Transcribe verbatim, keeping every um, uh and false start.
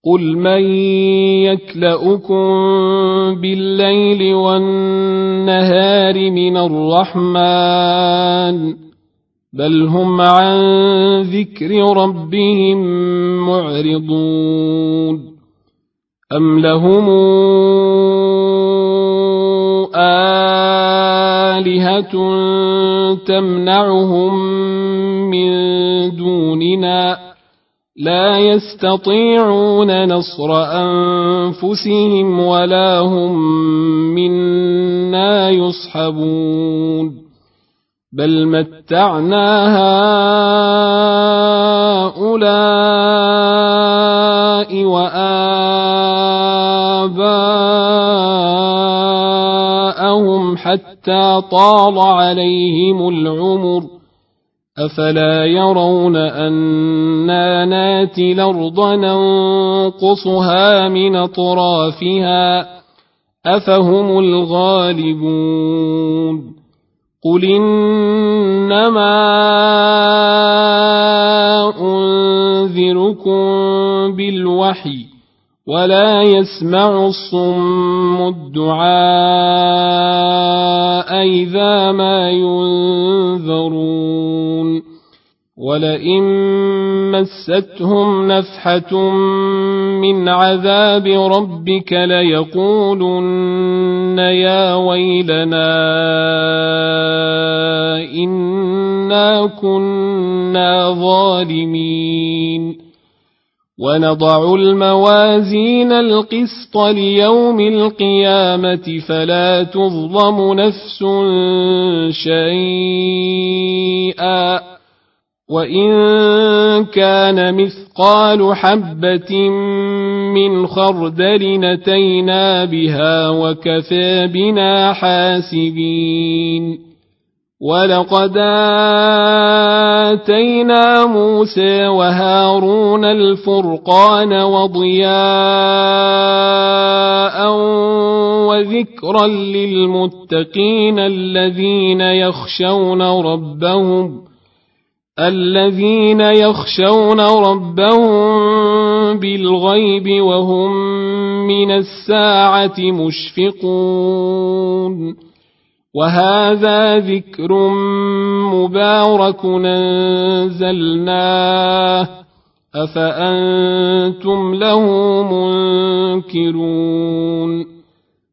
قل من يكلؤكم بالليل والنهار من الرحمن بل هم عن ذكر ربهم معرضون أم لهم آلهة تمنعهم من دوننا لا يستطيعون نصر أنفسهم ولا هم منا يصحبون بل متعنا هؤلاء وآباءهم حتى طال عليهم العمر أفلا يرون أنا ناتي الأرض ننقصها من أطرافها أفهم الغالبون قل إنما أنذركم بالوحي ولا يسمع الصم الدعاء إذا ما ينذرون ولئن مستهم نفحة من عذاب ربك ليقولن يا ويلنا إنا كنا ظالمين ونضع الموازين القسط ليوم القيامة فلا تظلم نفس شيئا وإن كان مثقال حبة من خردل أتينا بها وكفى بنا حاسبين ولقد آتينا موسى وهارون الفرقان وضياء وذكرا للمتقين الذين يخشون ربهم الذين يخشون ربهم بالغيب وهم من الساعة مشفقون وهذا ذكر مبارك أنزلناه أفأنتم له منكرون